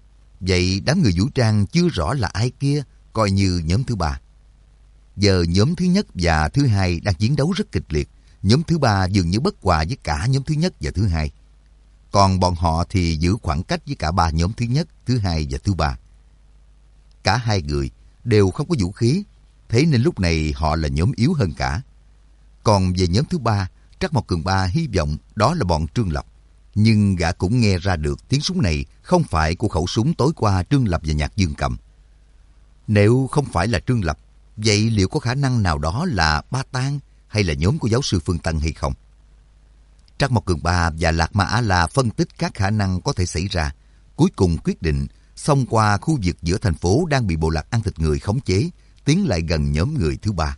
Vậy đám người vũ trang chưa rõ là ai kia, coi như nhóm thứ ba. Giờ nhóm thứ nhất và thứ hai đang chiến đấu rất kịch liệt. Nhóm thứ ba dường như bất hòa với cả nhóm thứ nhất và thứ hai. Còn bọn họ thì giữ khoảng cách với cả ba nhóm thứ nhất, thứ hai và thứ ba. Cả hai người đều không có vũ khí, thế nên lúc này họ là nhóm yếu hơn cả. Còn về nhóm thứ ba, Trắc Mộc Cường Ba hy vọng đó là bọn Trương Lập. Nhưng gã cũng nghe ra được tiếng súng này không phải của khẩu súng tối qua Trương Lập và Nhạc Dương cầm. Nếu không phải là Trương Lập, vậy liệu có khả năng nào đó là Ba Tang hay là nhóm của giáo sư Phương Tân hay không? Trắc Mộc Cường Ba và Lạc Ma A-la phân tích các khả năng có thể xảy ra, cuối cùng quyết định xông qua khu vực giữa thành phố đang bị bộ lạc ăn thịt người khống chế, tiến lại gần nhóm người thứ ba.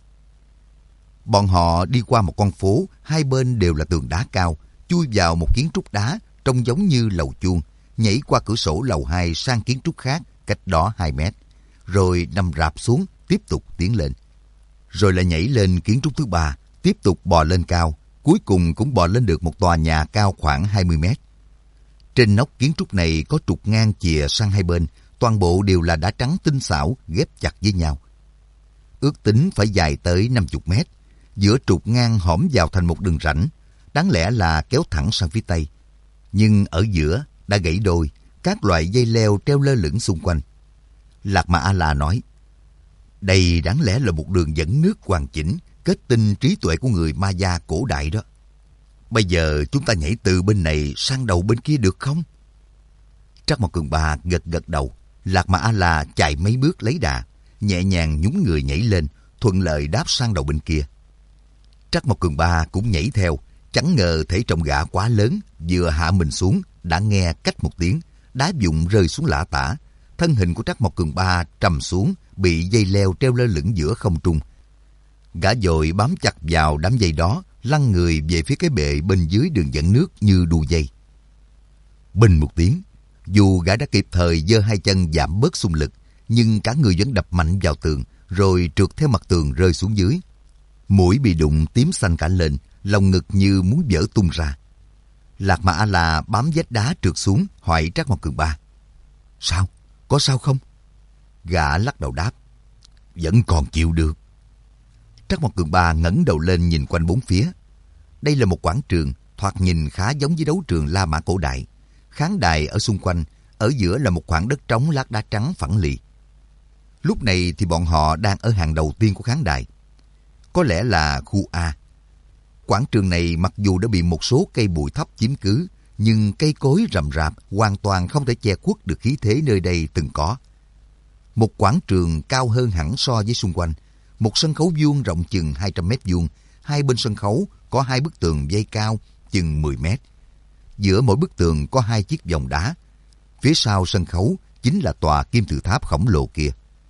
Bọn họ đi qua một con phố, hai bên đều là tường đá cao, chui vào một kiến trúc đá trông giống như lầu chuông, nhảy qua cửa sổ lầu hai sang kiến trúc khác cách đó hai mét, rồi nằm rạp xuống, tiếp tục tiến lên. Rồi lại nhảy lên kiến trúc thứ ba, tiếp tục bò lên cao, cuối cùng cũng bò lên được một tòa nhà cao khoảng hai mươi mét. Trên nóc kiến trúc này có trục ngang chìa sang hai bên, toàn bộ đều là đá trắng tinh xảo ghép chặt với nhau. Ước tính phải dài tới năm mươi mét, giữa trục ngang hõm vào thành một đường rãnh, đáng lẽ là kéo thẳng sang phía tây. Nhưng ở giữa đã gãy đôi, các loại dây leo treo lơ lửng xung quanh. Lạc Ma A-la nói, đây đáng lẽ là một đường dẫn nước hoàn chỉnh, kết tinh trí tuệ của người Maya cổ đại đó. Bây giờ chúng ta nhảy từ bên này sang đầu bên kia được không? Trắc Mộc Cường Ba gật gật đầu. Lạc Ma A-la chạy mấy bước lấy đà, nhẹ nhàng nhún người nhảy lên, thuận lợi đáp sang đầu bên kia. Trắc Mộc Cường Ba cũng nhảy theo, chẳng ngờ thể trọng gã quá lớn, vừa hạ mình xuống, đã nghe cách một tiếng, đá vụn rơi xuống lả tả. Thân hình của Trắc Mộc Cường Ba trầm xuống, bị dây leo treo lơ lửng giữa không trung. Gã vội bám chặt vào đám dây đó, lăn người về phía cái bệ bên dưới đường dẫn nước như đu dây. Bình một tiếng, dù gã đã kịp thời giơ hai chân giảm bớt xung lực, nhưng cả người vẫn đập mạnh vào tường, rồi trượt theo mặt tường rơi xuống dưới. Mũi bị đụng tím xanh cả lên, lòng ngực như muốn vỡ tung ra. Lạc Mà A-la bám vách đá trượt xuống, hỏi Trắc Mộc Cường Ba: Sao? Có sao không? Gã lắc đầu đáp: Vẫn còn chịu được. Trắc Mộc Cường Ba ngẩng đầu lên nhìn quanh bốn phía. Đây là một quảng trường, thoạt nhìn khá giống với đấu trường La Mã cổ đại. Khán đài ở xung quanh, ở giữa là một khoảng đất trống lát đá trắng phẳng lì. Lúc này thì bọn họ đang ở hàng đầu tiên của khán đài. Có lẽ là khu A. Quảng trường này mặc dù đã bị một số cây bụi thấp chiếm cứ, nhưng cây cối rậm rạp hoàn toàn không thể che khuất được khí thế nơi đây từng có. Một quảng trường cao hơn hẳn so với xung quanh. Một sân khấu vuông rộng chừng hai trăm mét vuông. Hai bên sân khấu có hai bức tường dây cao chừng mười mét. Giữa mỗi bức tường có hai chiếc vòng đá. Phía sau sân khấu chính là tòa kim tự tháp khổng lồ kia.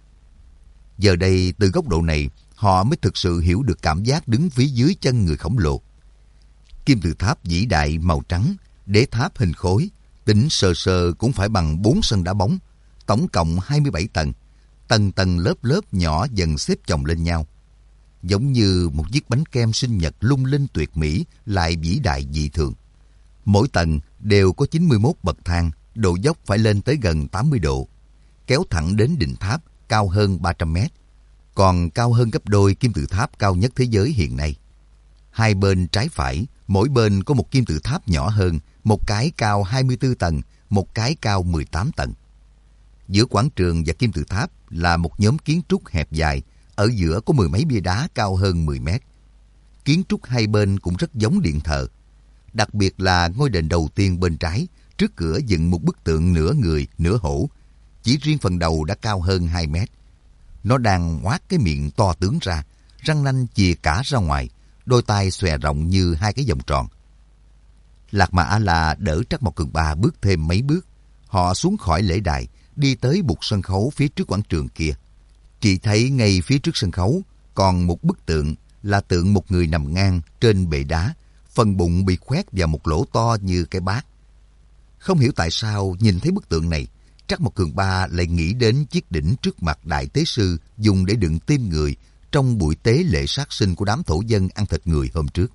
Giờ đây, từ góc độ này, họ mới thực sự hiểu được cảm giác đứng phía dưới chân người khổng lồ. Kim tự tháp vĩ đại màu trắng, đế tháp hình khối, tính sơ sơ cũng phải bằng bốn sân đá bóng, tổng cộng hai mươi bảy tầng, tầng tầng lớp lớp nhỏ dần xếp chồng lên nhau. Giống như một chiếc bánh kem sinh nhật lung linh tuyệt mỹ lại vĩ đại dị thường. Mỗi tầng đều có chín mươi mốt bậc thang, độ dốc phải lên tới gần tám mươi độ, kéo thẳng đến đỉnh tháp cao hơn ba trăm mét, còn cao hơn gấp đôi kim tự tháp cao nhất thế giới hiện nay. Hai bên trái phải, mỗi bên có một kim tự tháp nhỏ hơn, một cái cao hai mươi tư tầng, một cái cao mười tám tầng. Giữa quảng trường và kim tự tháp là một nhóm kiến trúc hẹp dài, ở giữa có mười mấy bia đá cao hơn mười mét. Kiến trúc hai bên cũng rất giống điện thờ. Đặc biệt là ngôi đền đầu tiên bên trái, trước cửa dựng một bức tượng nửa người, nửa hổ. Chỉ riêng phần đầu đã cao hơn hai mét. Nó đang ngoác cái miệng to tướng ra, răng nanh chìa cả ra ngoài, đôi tai xòe rộng như hai cái vòng tròn. Lạc Mà A-la đỡ Trắc Mộc Cường Ba bước thêm mấy bước. Họ xuống khỏi lễ đài, đi tới bục sân khấu phía trước quảng trường kia. Chỉ thấy ngay phía trước sân khấu còn một bức tượng, là tượng một người nằm ngang trên bệ đá, phần bụng bị khoét vào một lỗ to như cái bát. Không hiểu tại sao nhìn thấy bức tượng này, Trắc Mộc Cường Ba lại nghĩ đến chiếc đỉnh trước mặt đại tế sư dùng để đựng tim người trong buổi tế lễ sát sinh của đám thổ dân ăn thịt người hôm trước.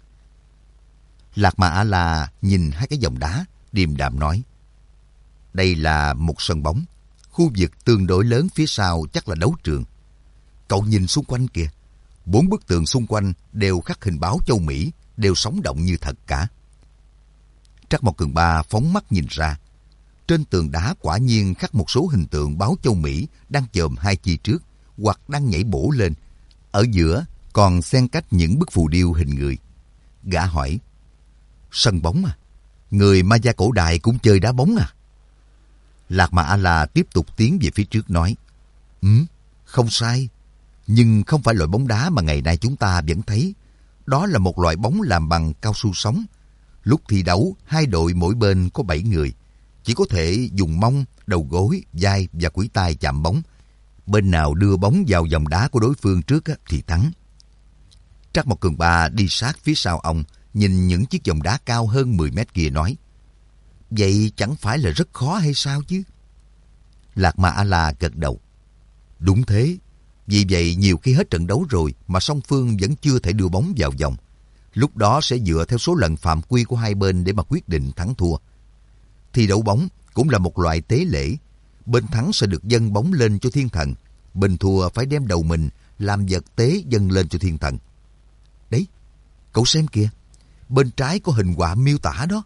Lạc Mà A-la nhìn hai cái vòng đá, điềm đạm nói: Đây là một sân bóng, khu vực tương đối lớn phía sau chắc là đấu trường. Cậu nhìn xung quanh kìa, bốn bức tường xung quanh đều khắc hình báo châu Mỹ, đều sống động như thật cả. Trắc Mộc Cường Ba phóng mắt nhìn ra. Trên tường đá quả nhiên khắc một số hình tượng báo châu Mỹ đang chồm hai chi trước, hoặc đang nhảy bổ lên. Ở giữa còn xen cách những bức phù điêu hình người. Gã hỏi: Sân bóng à? Người Maya cổ đại cũng chơi đá bóng à? Lạc Mà A-la tiếp tục tiến về phía trước nói: Ừ, không sai. Nhưng không phải loại bóng đá mà ngày nay chúng ta vẫn thấy. Đó là một loại bóng làm bằng cao su sống. Lúc thi đấu, hai đội mỗi bên có bảy người. Chỉ có thể dùng mông, đầu gối, vai và khuỷu tay chạm bóng. Bên nào đưa bóng vào vòng đá của đối phương trước thì thắng. Trắc Mộc Cường Ba đi sát phía sau ông, nhìn những chiếc vòng đá cao hơn mười mét kia nói: Vậy chẳng phải là rất khó hay sao chứ? Lạc Mà A-la gật đầu: Đúng thế. Vì vậy nhiều khi hết trận đấu rồi mà song phương vẫn chưa thể đưa bóng vào vòng. Lúc đó sẽ dựa theo số lần phạm quy của hai bên để mà quyết định thắng thua. Thi đấu bóng cũng là một loại tế lễ. Bên thắng sẽ được dâng bóng lên cho thiên thần. Bên thua phải đem đầu mình làm vật tế dâng lên cho thiên thần. Đấy, cậu xem kìa, bên trái có hình họa miêu tả đó.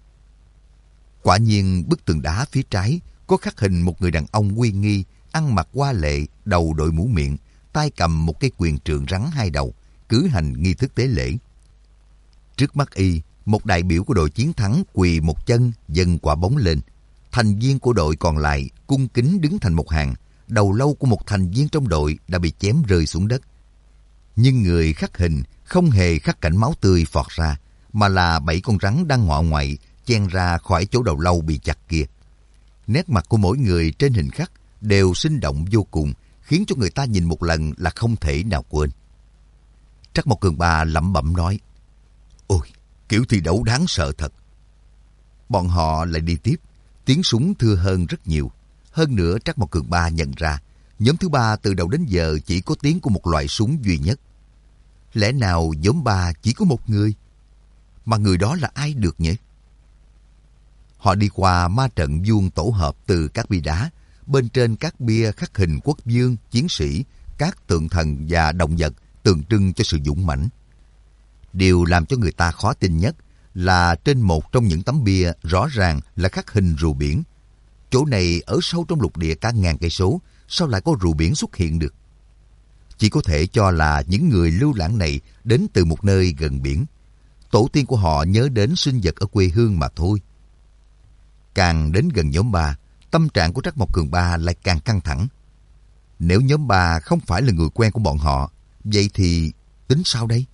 Quả nhiên bức tường đá phía trái có khắc hình một người đàn ông uy nghi, ăn mặc hoa lệ, đầu đội mũ miệng, tay cầm một cây quyền trượng rắn hai đầu, cử hành nghi thức tế lễ. Trước mắt y, một đại biểu của đội chiến thắng quỳ một chân dâng quả bóng lên. Thành viên của đội còn lại cung kính đứng thành một hàng, đầu lâu của một thành viên trong đội đã bị chém rơi xuống đất. Nhưng người khắc hình không hề khắc cảnh máu tươi phọt ra, mà là bảy con rắn đang ngọ ngoại chen ra khỏi chỗ đầu lâu bị chặt kia. Nét mặt của mỗi người trên hình khắc đều sinh động vô cùng, khiến cho người ta nhìn một lần là không thể nào quên. Trắc Mộc Cường Ba lẩm bẩm nói, ôi, kiểu thi đấu đáng sợ thật. Bọn họ lại đi tiếp, tiếng súng thưa hơn rất nhiều. Hơn nữa Trắc Mộc Cường Ba nhận ra, nhóm thứ ba từ đầu đến giờ chỉ có tiếng của một loại súng duy nhất. Lẽ nào nhóm ba chỉ có một người? Mà người đó là ai được nhỉ? Họ đi qua ma trận vuông tổ hợp từ các bia đá. Bên trên các bia khắc hình quốc vương, chiến sĩ, các tượng thần và động vật tượng trưng cho sự dũng mãnh. Điều làm cho người ta khó tin nhất là trên một trong những tấm bia rõ ràng là khắc hình rùa biển. Chỗ này ở sâu trong lục địa cả ngàn cây số, sao lại có rùa biển xuất hiện được? Chỉ có thể cho là những người lưu lãng này đến từ một nơi gần biển. Tổ tiên của họ nhớ đến sinh vật ở quê hương mà thôi. Càng đến gần nhóm ba, tâm trạng của Trắc Mộc Cường Ba lại càng căng thẳng. Nếu nhóm ba không phải là người quen của bọn họ, vậy thì tính sao đây?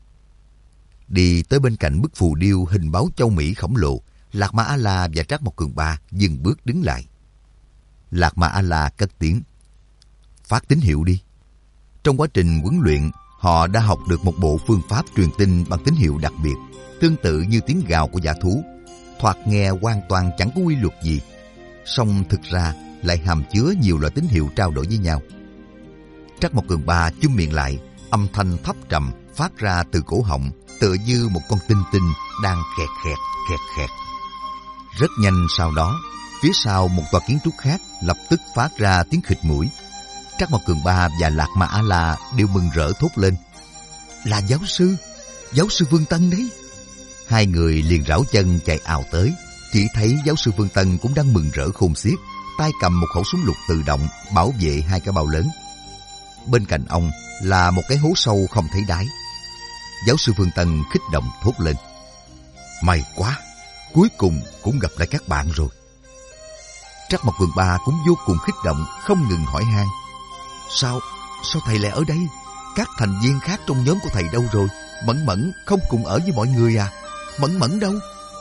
Đi tới bên cạnh bức phù điêu hình báo châu Mỹ khổng lồ, Lạc Ma A-la và Trắc Mộc Cường Ba dừng bước đứng lại. Lạc Ma A-la cất tiếng, phát tín hiệu đi. Trong quá trình huấn luyện, họ đã học được một bộ phương pháp truyền tin bằng tín hiệu đặc biệt, tương tự như tiếng gào của dã thú. Thoạt nghe hoàn toàn chẳng có quy luật gì, song thực ra lại hàm chứa nhiều loại tín hiệu trao đổi với nhau. Trắc Mộc Cường Ba chum miệng lại, âm thanh thấp trầm phát ra từ cổ họng, tựa như một con tinh tinh đang khẹt khẹt khẹt khẹt. Rất nhanh sau đó, phía sau một tòa kiến trúc khác lập tức phát ra tiếng khịt mũi. Trắc Mộc Cường Ba và Lạc Ma A-la đều mừng rỡ thốt lên, là giáo sư, giáo sư Vương Tân đấy. Hai người liền rảo chân chạy ào tới, chỉ thấy giáo sư Vương Tân cũng đang mừng rỡ khôn xiết, tay cầm một khẩu súng lục tự động bảo vệ hai cái bao lớn. Bên cạnh ông là một cái hố sâu không thấy đáy. Giáo sư Vương Tân kích động thốt lên, may quá, cuối cùng cũng gặp lại các bạn rồi. Trắc Mộc Cường Ba cũng vô cùng kích động, không ngừng hỏi han, Sao, sao thầy lại ở đây? Các thành viên khác trong nhóm của thầy đâu rồi? Mẫn Mẫn không cùng ở với mọi người à? Mẫn Mẫn đâu?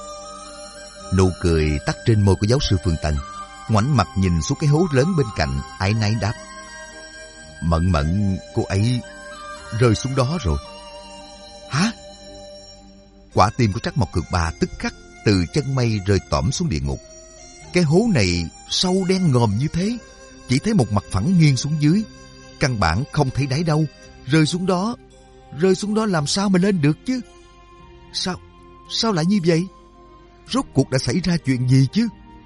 Nụ cười tắt trên môi của giáo sư Phương Tân, ngoảnh mặt nhìn xuống cái hố lớn bên cạnh, áy náy đáp, Mẫn Mẫn, cô ấy rơi xuống đó rồi. Hả? Quả tim của Trắc Mộc Cường Ba tức khắc từ chân mây rơi tõm xuống địa ngục. Cái hố này sâu đen ngòm như thế, chỉ thấy một mặt phẳng nghiêng xuống dưới, căn bản không thấy đáy đâu. Rơi xuống đó, rơi xuống đó làm sao mà lên được chứ? Sao, sao lại như vậy? Rốt cuộc đã xảy ra chuyện gì chứ?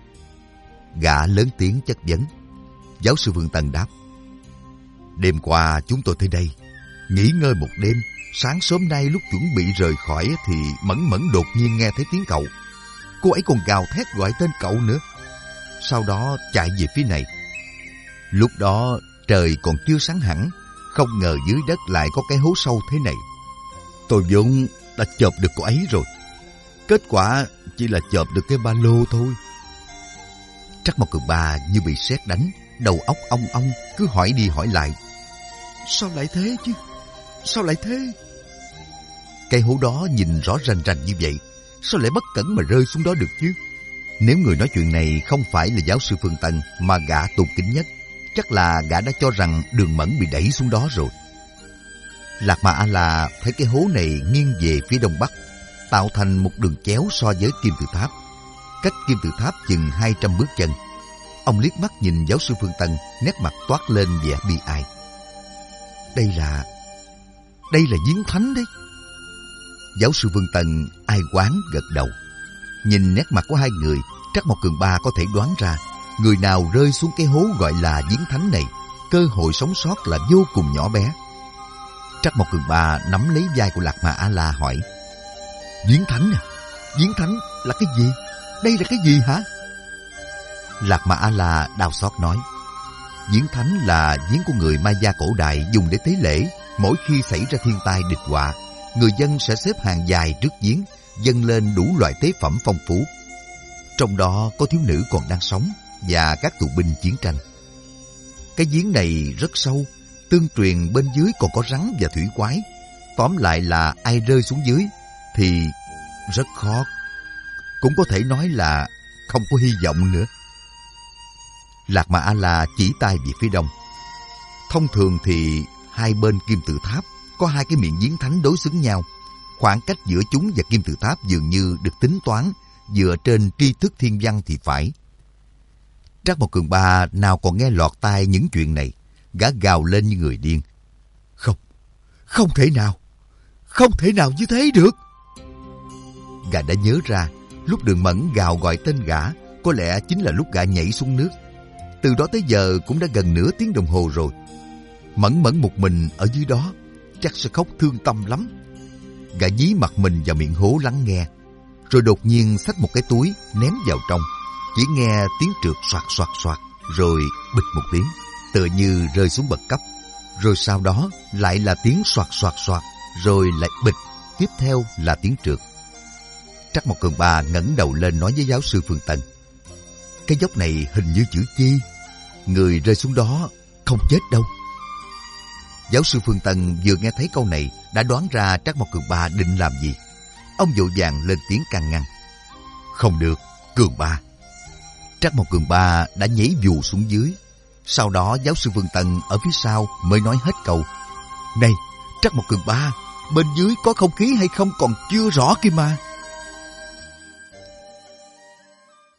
Gã lớn tiếng chất vấn. Giáo sư Vương Tân đáp, đêm qua chúng tôi tới đây, nghỉ ngơi một đêm. Sáng sớm nay lúc chuẩn bị rời khỏi thì Mẫn Mẫn đột nhiên nghe thấy tiếng cậu. Cô ấy còn gào thét gọi tên cậu nữa. Sau đó chạy về phía này. Lúc đó trời còn chưa sáng hẳn, không ngờ dưới đất lại có cái hố sâu thế này. Tôi vốn đã chộp được cô ấy rồi, kết quả chỉ là chộp được cái ba lô thôi. Trắc Mộc Cường Ba như bị sét đánh, đầu óc ong ong, cứ hỏi đi hỏi lại. Sao lại thế chứ? Sao lại thế? Cái hố đó nhìn rõ rành rành như vậy, sao lại bất cẩn mà rơi xuống đó được chứ? Nếu người nói chuyện này không phải là giáo sư Phương Tân mà gã tôn kính nhất, chắc là gã đã cho rằng Đường Mẫn bị đẩy xuống đó rồi. Lạc Ma A-la thấy cái hố này nghiêng về phía đông bắc, tạo thành một đường chéo so với kim tự tháp. Cách kim tự tháp chừng hai trăm bước chân. Ông liếc mắt nhìn giáo sư Phương Tân, nét mặt toát lên vẻ bi ai. Đây là... đây là giếng thánh đấy. Giáo sư Vương Tân ai oán gật đầu. Nhìn nét mặt của hai người, Trắc Mộc Cường Ba có thể đoán ra người nào rơi xuống cái hố gọi là giếng thánh này, cơ hội sống sót là vô cùng nhỏ bé. Trắc Mộc Cường Ba nắm lấy vai của Lạc Ma A-la hỏi, giếng thánh à? Giếng thánh là cái gì? Đây là cái gì hả? Lạc Ma A-la đau xót nói, giếng thánh là giếng của người Maya cổ đại dùng để tế lễ. Mỗi khi xảy ra thiên tai địch họa, người dân sẽ xếp hàng dài trước giếng, dâng lên đủ loại tế phẩm phong phú. Trong đó có thiếu nữ còn đang sống và các tù binh chiến tranh. Cái giếng này rất sâu, tương truyền bên dưới còn có rắn và thủy quái. Tóm lại là ai rơi xuống dưới thì rất khó. Cũng có thể nói là không có hy vọng nữa. Lạc Ma A-la chỉ tay về phía đông. Thông thường thì hai bên kim tự tháp có hai cái miệng giếng thánh đối xứng nhau. Khoảng cách giữa chúng và kim tự tháp dường như được tính toán dựa trên tri thức thiên văn thì phải. Trác Mộc Cường Ba nào còn nghe lọt tai những chuyện này, gã gào lên như người điên. Không, không thể nào, không thể nào như thế được. Gã đã nhớ ra, lúc Đường Mẫn gào gọi tên gã, có lẽ chính là lúc gã nhảy xuống nước. Từ đó tới giờ cũng đã gần nửa tiếng đồng hồ rồi. Mẫn Mẫn một mình ở dưới đó, chắc sẽ khóc thương tâm lắm. Gã dí mặt mình vào miệng hố lắng nghe, rồi đột nhiên xách một cái túi ném vào trong. Chỉ nghe tiếng trượt soạt soạt soạt, rồi bịch một tiếng, tựa như rơi xuống bậc cấp. Rồi sau đó lại là tiếng soạt soạt soạt, rồi lại bịch, tiếp theo là tiếng trượt. Trác Mộc Cường Ba ngẩng đầu lên nói với giáo sư Phương Tân. Cái dốc này hình như chữ chi, người rơi xuống đó không chết đâu. Giáo sư Phương Tân vừa nghe thấy câu này đã đoán ra Trác Mộc Cường Ba định làm gì. Ông vội vàng lên tiếng can ngăn. Không được, Cường Ba. Trác Mộc Cường Ba đã nhảy vù xuống dưới. Sau đó giáo sư Phương Tân ở phía sau mới nói hết câu. Này, Trác Mộc Cường Ba, bên dưới có không khí hay không còn chưa rõ kia mà.